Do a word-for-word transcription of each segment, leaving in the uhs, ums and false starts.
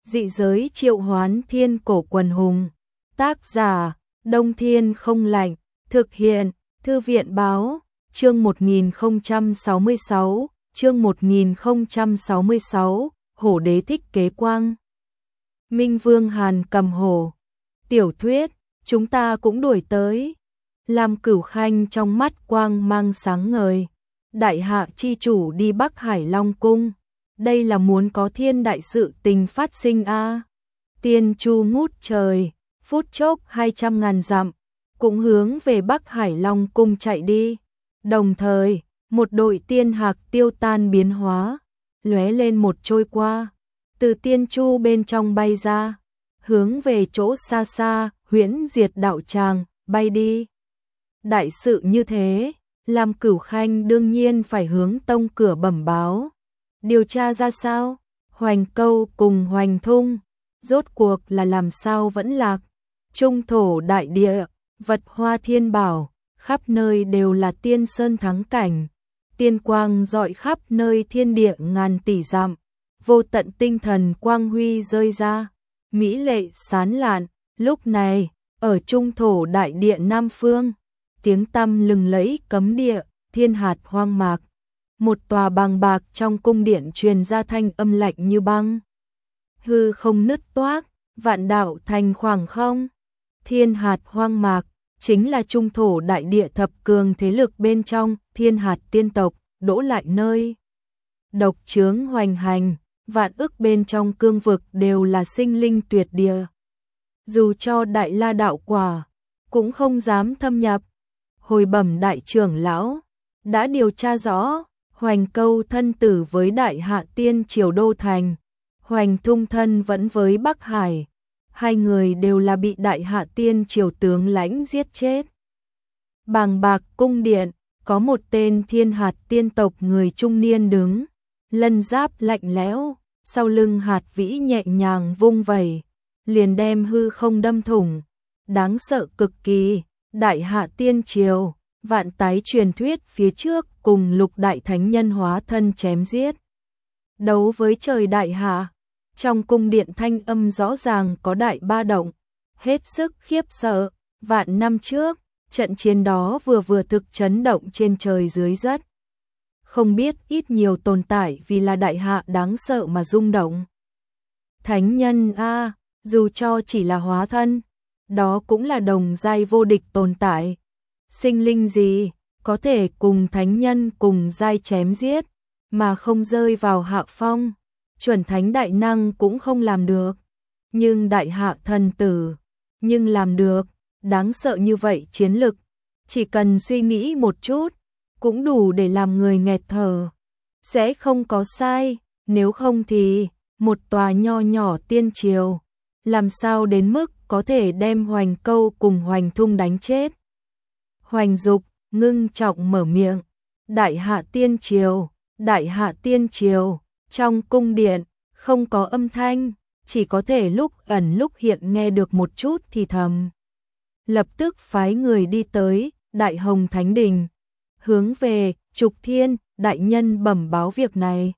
Dị giới triệu hoán thiên cổ quần hùng. Tác giả, Đông Thiên Không Lạnh. Thực hiện, Thư viện Báo. Chương một nghìn không trăm sáu mươi sáu, chương một nghìn không trăm sáu mươi sáu, Hổ đế thích kế quang. Minh Vương Hàn cầm hổ. Tiểu thuyết, chúng ta cũng đuổi tới. Lam Cửu Khanh trong mắt quang mang sáng ngời. Đại hạ chi chủ đi Bắc Hải Long Cung. Đây là muốn có thiên đại sự tình phát sinh a. À. Tiên Chu ngút trời, phút chốc hai trăm ngàn dặm, cũng hướng về Bắc Hải Long Cung chạy đi. Đồng thời, một đội tiên hạc tiêu tan biến hóa, lóe lên một trôi qua, từ Tiên Chu bên trong bay ra, hướng về chỗ xa xa, Huyễn Diệt đạo tràng, bay đi. Đại sự như thế, Lam Cửu Khanh đương nhiên phải hướng tông cửa bẩm báo. Điều tra ra sao? Hoành Câu cùng Hoành Thung, rốt cuộc là làm sao vẫn lạc? Trung thổ đại địa, vật hoa thiên bảo, khắp nơi đều là tiên sơn thắng cảnh. Tiên quang rọi khắp nơi thiên địa ngàn tỷ dặm, vô tận tinh thần quang huy rơi ra, mỹ lệ sán lạn. Lúc này, ở trung thổ đại địa Nam Phương, tiếng tăm lừng lẫy cấm địa, thiên hạt hoang mạc. Một tòa bàng bạc trong cung điện truyền ra thanh âm lạnh như băng. Hư không nứt toác, vạn đạo thành khoảng không. Thiên hạt hoang mạc chính là trung thổ đại địa thập cường thế lực bên trong, thiên hạt tiên tộc đỗ lại nơi. Độc chướng hoành hành, vạn ức bên trong cương vực đều là sinh linh tuyệt địa. Dù cho đại la đạo quả, cũng không dám thâm nhập. Hồi bẩm đại trưởng lão, đã điều tra rõ, Hoành Câu thân tử với đại hạ tiên triều đô thành, Hoành Thung thân vẫn với Bắc Hải. Hai người đều là bị đại hạ tiên triều tướng lãnh giết chết. Bàng bạc cung điện, có một tên thiên hạt tiên tộc người trung niên đứng, lân giáp lạnh lẽo, sau lưng hạt vĩ nhẹ nhàng vung vẩy, liền đem hư không đâm thủng. Đáng sợ cực kỳ, đại hạ tiên triều, vạn tái truyền thuyết phía trước cùng lục đại thánh nhân hóa thân chém giết. Đấu với trời đại hạ. Trong cung điện thanh âm rõ ràng có đại ba động, hết sức khiếp sợ. Vạn năm trước, trận chiến đó vừa vừa thực chấn động trên trời dưới đất. Không biết ít nhiều tồn tại vì là đại hạ đáng sợ mà rung động. Thánh nhân a, dù cho chỉ là hóa thân, đó cũng là đồng giai vô địch tồn tại. Sinh linh gì có thể cùng thánh nhân cùng giai chém giết mà không rơi vào hạ phong? Chuẩn thánh đại năng cũng không làm được, nhưng đại hạ thần tử, nhưng làm được. Đáng sợ như vậy chiến lực, chỉ cần suy nghĩ một chút, cũng đủ để làm người nghẹt thở. Sẽ không có sai, nếu không thì, một tòa nho nhỏ tiên triều, làm sao đến mức có thể đem Hoành Câu cùng Hoành Thung đánh chết? Hoành Dục ngưng trọng mở miệng, đại hạ tiên triều, đại hạ tiên triều. Trong cung điện, không có âm thanh, chỉ có thể lúc ẩn lúc hiện nghe được một chút thì thầm. Lập tức phái người đi tới Đại Hồng Thánh Đình, hướng về Trục Thiên đại nhân bẩm báo việc này.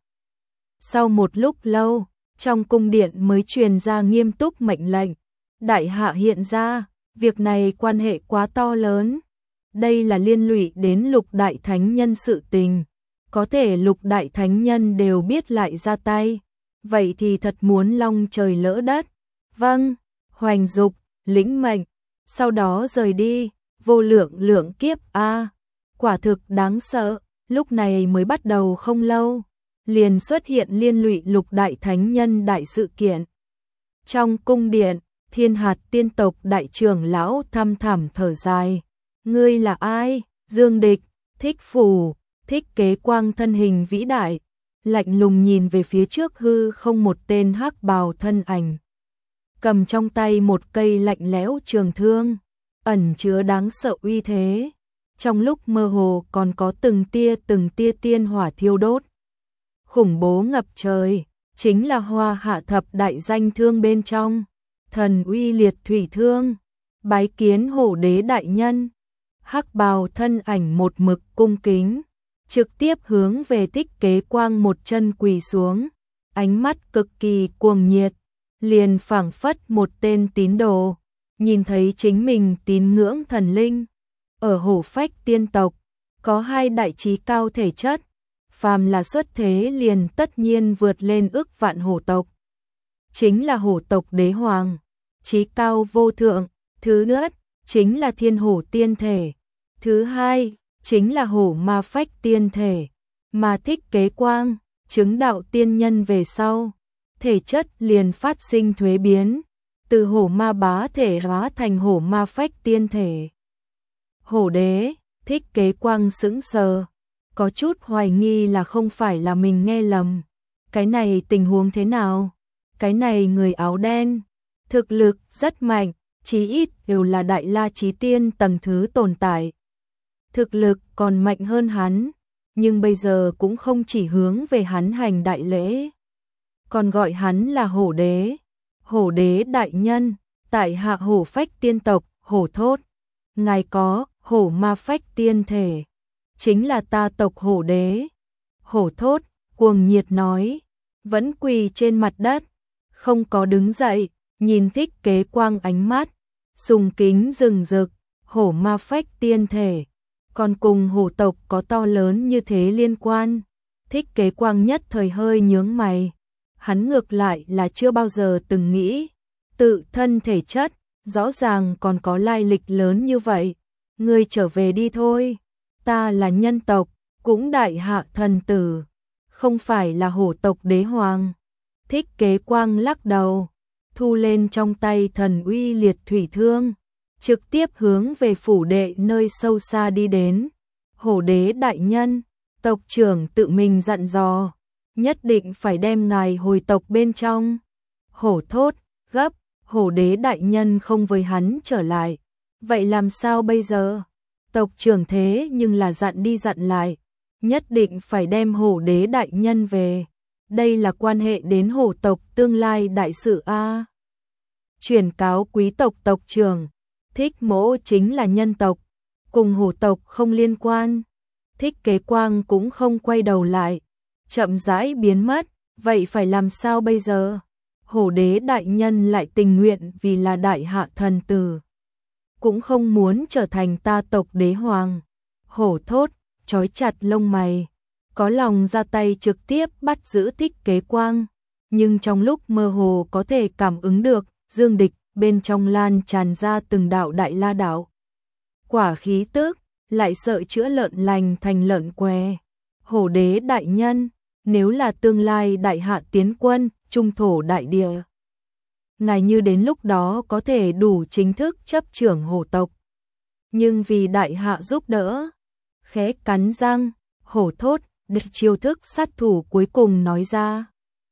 Sau một lúc lâu, trong cung điện mới truyền ra nghiêm túc mệnh lệnh. Đại hạ hiện ra, việc này quan hệ quá to lớn. Đây là liên lụy đến lục đại thánh nhân sự tình. Có thể lục đại thánh nhân đều biết lại ra tay, vậy thì thật muốn long trời lỡ đất. Vâng, Hoành Dục lĩnh mệnh, sau đó rời đi. Vô lượng lượng kiếp a, à, quả thực đáng sợ. Lúc này mới bắt đầu không lâu, liền xuất hiện liên lụy lục đại thánh nhân đại sự kiện. Trong cung điện, thiên hạt tiên tộc đại trưởng lão thăm thẳm thở dài. Ngươi là ai? Dương Địch, Thích Phủ. Thích Kế Quang thân hình vĩ đại, lạnh lùng nhìn về phía trước hư không một tên hắc bào thân ảnh. Cầm trong tay một cây lạnh lẽo trường thương, ẩn chứa đáng sợ uy thế. Trong lúc mơ hồ còn có từng tia từng tia tiên hỏa thiêu đốt. Khủng bố ngập trời, chính là Hoa Hạ thập đại danh thương bên trong. Thần uy liệt thủy thương, bái kiến hổ đế đại nhân. Hắc bào thân ảnh một mực cung kính, trực tiếp hướng về Thích Kế Quang một chân quỳ xuống, ánh mắt cực kỳ cuồng nhiệt, liền phảng phất một tên tín đồ, nhìn thấy chính mình tín ngưỡng thần linh. Ở hổ phách tiên tộc, có hai đại trí cao thể chất, phàm là xuất thế liền tất nhiên vượt lên ức vạn hổ tộc. Chính là hổ tộc đế hoàng, trí cao vô thượng, thứ nhất, chính là thiên hổ tiên thể, thứ hai, chính là hổ ma phách tiên thể, mà Thích Kế Quang, chứng đạo tiên nhân về sau, thể chất liền phát sinh thuế biến, từ hổ ma bá thể hóa thành hổ ma phách tiên thể. Hổ đế, Thích Kế Quang sững sờ, có chút hoài nghi là không phải là mình nghe lầm. Cái này tình huống thế nào? Cái này người áo đen, thực lực rất mạnh, chí ít đều là đại la chí tiên tầng thứ tồn tại. Thực lực còn mạnh hơn hắn, nhưng bây giờ cũng không chỉ hướng về hắn hành đại lễ, còn gọi hắn là hổ đế. Hổ đế đại nhân, tại hạ hổ phách tiên tộc, hổ thốt. Ngài có hổ ma phách tiên thể, chính là ta tộc hổ đế. Hổ thốt, cuồng nhiệt nói, vẫn quỳ trên mặt đất, không có đứng dậy, nhìn Thích Kế Quang ánh mắt, sùng kính rừng rực, hổ ma phách tiên thể, còn cùng hổ tộc có to lớn như thế liên quan. Thích Kế Quang nhất thời hơi nhướng mày, hắn ngược lại là chưa bao giờ từng nghĩ, tự thân thể chất, rõ ràng còn có lai lịch lớn như vậy. Ngươi trở về đi thôi, ta là nhân tộc, cũng đại hạ thần tử, không phải là hổ tộc đế hoàng. Thích Kế Quang lắc đầu, thu lên trong tay thần uy liệt thủy thương, trực tiếp hướng về phủ đệ nơi sâu xa đi đến. Hổ đế đại nhân, tộc trưởng tự mình dặn dò, nhất định phải đem ngài hồi tộc bên trong. Hổ thốt, gấp, hổ đế đại nhân không với hắn trở lại, vậy làm sao bây giờ? Tộc trưởng thế nhưng là dặn đi dặn lại, nhất định phải đem hổ đế đại nhân về. Đây là quan hệ đến hổ tộc tương lai đại sự a. Truyền cáo quý tộc tộc trưởng, Thích Mỗ chính là nhân tộc, cùng hổ tộc không liên quan. Thích Kế Quang cũng không quay đầu lại, chậm rãi biến mất, vậy phải làm sao bây giờ? Hổ đế đại nhân lại tình nguyện vì là đại hạ thần tử, cũng không muốn trở thành ta tộc đế hoàng. Hổ thốt, trói chặt lông mày, có lòng ra tay trực tiếp bắt giữ Thích Kế Quang, nhưng trong lúc mơ hồ có thể cảm ứng được dương địch bên trong lan tràn ra từng đạo đại la đạo quả khí tức, lại sợ chữa lợn lành thành lợn què. Hổ đế đại nhân, nếu là tương lai đại hạ tiến quân trung thổ đại địa, ngài như đến lúc đó có thể đủ chính thức chấp trưởng hổ tộc, nhưng vì đại hạ giúp đỡ. Khẽ cắn răng, hổ thốt, địch chiêu thức sát thủ cuối cùng nói ra.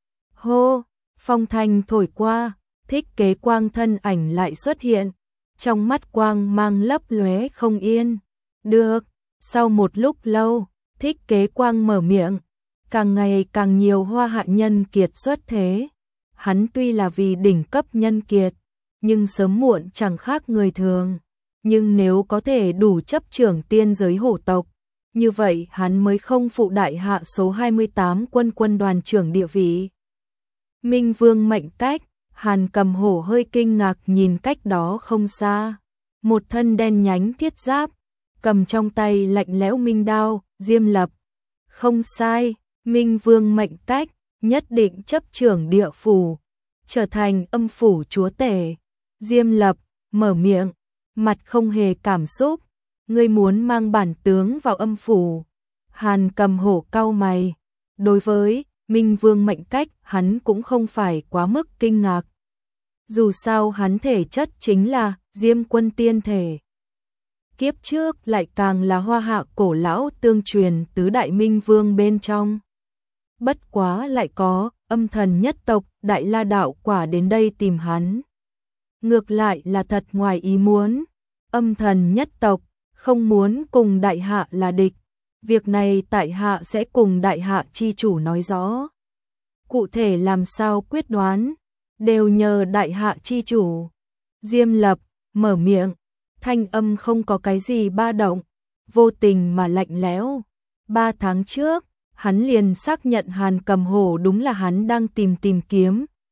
Hô, phong thanh thổi qua, Thích Kế Quang thân ảnh lại xuất hiện, trong mắt quang mang lấp lóe không yên. Được, sau một lúc lâu, Thích Kế Quang mở miệng, càng ngày càng nhiều hoa hạ nhân kiệt xuất thế. Hắn tuy là vì đỉnh cấp nhân kiệt, nhưng sớm muộn chẳng khác người thường. Nhưng nếu có thể đủ chấp trưởng tiên giới hổ tộc, như vậy hắn mới không phụ đại hạ số hai mươi tám quân quân đoàn trưởng địa vị. Minh Vương mệnh cách, Hàn Cầm Hổ hơi kinh ngạc nhìn cách đó không xa. Một thân đen nhánh thiết giáp, cầm trong tay lạnh lẽo minh đao, Diêm Lập. Không sai, Minh Vương mệnh cách, nhất định chấp trưởng địa phủ, trở thành âm phủ chúa tể. Diêm Lập, mở miệng, mặt không hề cảm xúc. Ngươi muốn mang bản tướng vào âm phủ. Hàn Cầm Hổ cau mày. Đối với Minh Vương mệnh cách, hắn cũng không phải quá mức kinh ngạc. Dù sao hắn thể chất chính là Diêm Quân tiên thể. Kiếp trước lại càng là hoa hạ cổ lão tương truyền tứ đại Minh Vương bên trong. Bất quá lại có âm thần nhất tộc Đại La đạo quả đến đây tìm hắn. Ngược lại là thật ngoài ý muốn. Âm thần nhất tộc không muốn cùng đại hạ là địch. Việc này tại hạ sẽ cùng đại hạ chi chủ nói rõ. Cụ thể làm sao quyết đoán, đều nhờ đại hạ chi chủ. Diêm Lập, mở miệng, thanh âm không có cái gì ba động, vô tình mà lạnh lẽo. Ba tháng trước, hắn liền xác nhận Hàn Cầm Hổ đúng là hắn đang tìm tìm kiếm,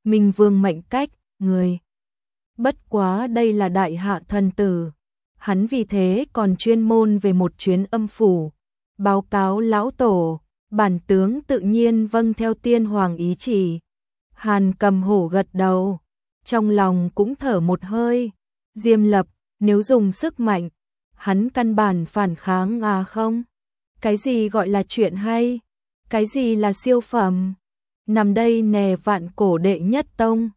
Minh Vương mệnh cách, người. Bất quá đây là đại hạ thần tử. Hắn vì thế còn chuyên môn về một chuyến âm phủ, báo cáo lão tổ, bản tướng tự nhiên vâng theo tiên hoàng ý chỉ. Hàn Cầm Hổ gật đầu, trong lòng cũng thở một hơi. Diêm Lập, nếu dùng sức mạnh, hắn căn bản phản kháng à không? Cái gì gọi là chuyện hay? Cái gì là siêu phẩm? Nằm đây nè vạn cổ đệ nhất tông,